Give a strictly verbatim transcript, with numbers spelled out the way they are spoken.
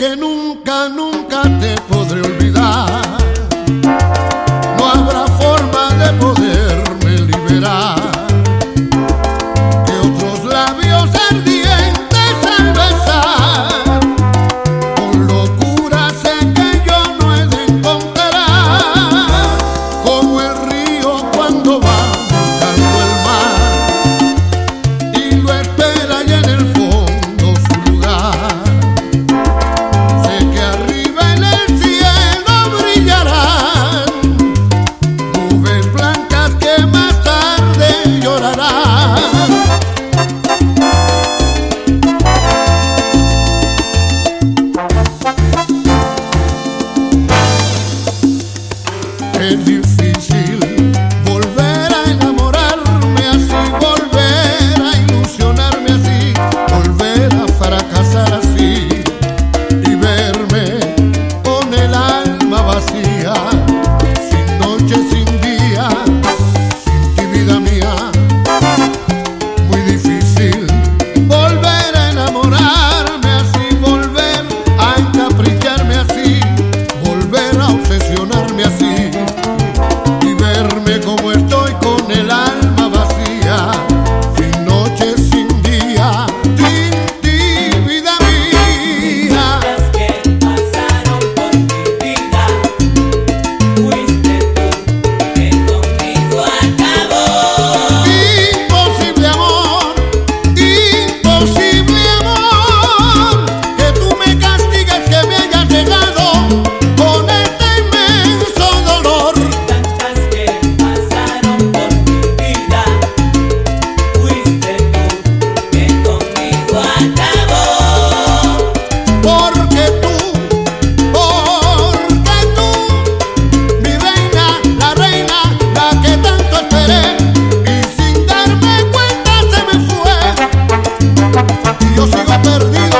que nunca, nunca te podré olvidar. No habrá forma de poderme liberar. Que otros labios ardientes al besar, con locura sé que yo no he de encontrar. Como el río cuando va buscando el mar y lo espera y en el fondo su lugar. Sé que arriba en el cielo brillarán nubes blancas que más tarde llorarán. Es difícil volver a enamorarme así, volver a ilusionarme así, volver a fracasar así y verme con el alma vacía, sin noche, sin día, sin ti, vida mía. Muy difícil volver a enamorarme así, volver a encapricharme así, volver a obsesionarme así y verme como estoy con el alma vacía, sin noche, sin día, sin ti, vida mía. Las que pasaron por mi vida, fuiste tú que conmigo acabó. Imposible amor, imposible amor, que tú me castigues, que me hayas llegado con este inmenso dolor. Tantas que pasaron por mi vida, fuiste tú que conmigo acabó. Porque tú, porque tú, mi reina, la reina, la que tanto esperé, y sin darme cuenta se me fue, y yo sigo perdido.